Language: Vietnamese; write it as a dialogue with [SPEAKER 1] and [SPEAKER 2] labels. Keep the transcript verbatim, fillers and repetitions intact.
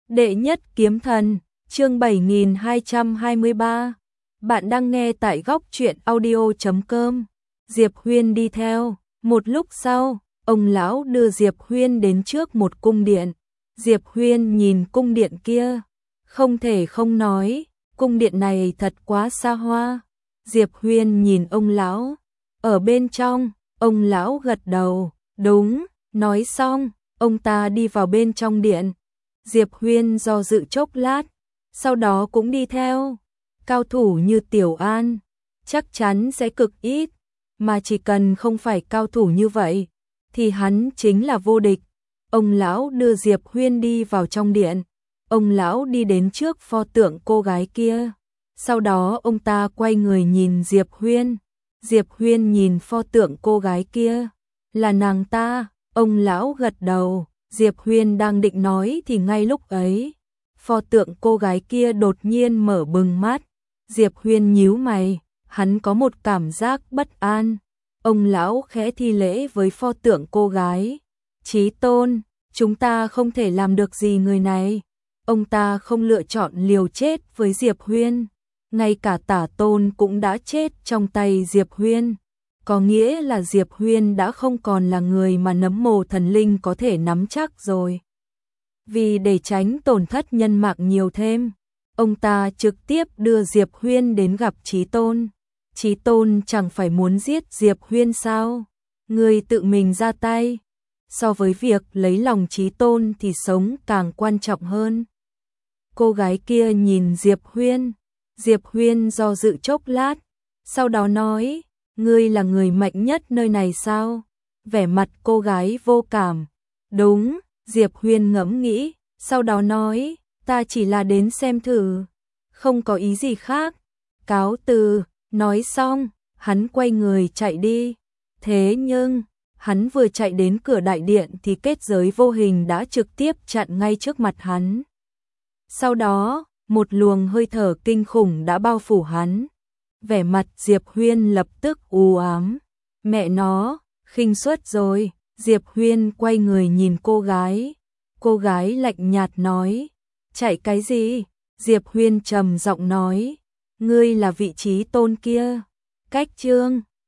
[SPEAKER 1] Đệ nhất kiếm thần, chương bảy nghìn hai trăm hai mươi ba. Bạn đang nghe tại góc truyện audio chấm com. Diệp Huyên đi theo, một lúc sau, ông lão đưa Diệp Huyên đến trước một cung điện. Diệp Huyên nhìn cung điện kia, không thể không nói, cung điện này thật quá xa hoa. Diệp Huyên nhìn ông lão, ở bên trong, ông lão gật đầu, đúng, nói xong, ông ta đi vào bên trong điện. Diệp Huyên do dự chốc lát, sau đó cũng đi theo. Cao thủ như Tiểu An, chắc chắn sẽ cực ít, mà chỉ cần không phải cao thủ như vậy, thì hắn chính là vô địch. Ông lão đưa Diệp Huyên đi vào trong điện, ông lão đi đến trước pho tượng cô gái kia. Sau đó ông ta quay người nhìn Diệp Huyên. Diệp Huyên nhìn pho tượng cô gái kia, là nàng ta, ông lão gật đầu. Diệp Huyên đang định nói thì ngay lúc ấy, pho tượng cô gái kia đột nhiên mở bừng mắt. Diệp Huyên nhíu mày, hắn có một cảm giác bất an. Ông lão khẽ thi lễ với pho tượng cô gái. Chí tôn, chúng ta không thể làm được gì người này. Ông ta không lựa chọn liều chết với Diệp Huyên. Ngay cả Tả Tôn cũng đã chết trong tay Diệp Huyên. Có nghĩa là Diệp Huyên đã không còn là người mà Nấm Mồ Thần Linh có thể nắm chắc rồi. Vì để tránh tổn thất nhân mạng nhiều thêm, ông ta trực tiếp đưa Diệp Huyên đến gặp Chí Tôn. Chí Tôn chẳng phải muốn giết Diệp Huyên sao? Người tự mình ra tay. So với việc lấy lòng Chí Tôn thì sống càng quan trọng hơn. Cô gái kia nhìn Diệp Huyên. Diệp Huyên do dự chốc lát, sau đó nói, ngươi là người mạnh nhất nơi này sao? Vẻ mặt cô gái vô cảm. Đúng, Diệp Huyên ngẫm nghĩ, sau đó nói, ta chỉ là đến xem thử, không có ý gì khác. Cáo từ, nói xong, hắn quay người chạy đi. Thế nhưng, hắn vừa chạy đến cửa đại điện thì kết giới vô hình đã trực tiếp chặn ngay trước mặt hắn. Sau đó, một luồng hơi thở kinh khủng đã bao phủ hắn. Vẻ mặt Diệp Huyên lập tức u ám. Mẹ nó, khinh suất rồi. Diệp Huyên quay người nhìn cô gái. Cô gái lạnh nhạt nói, chạy cái gì? Diệp Huyên trầm giọng nói, ngươi là vị trí tôn kia. Cách chương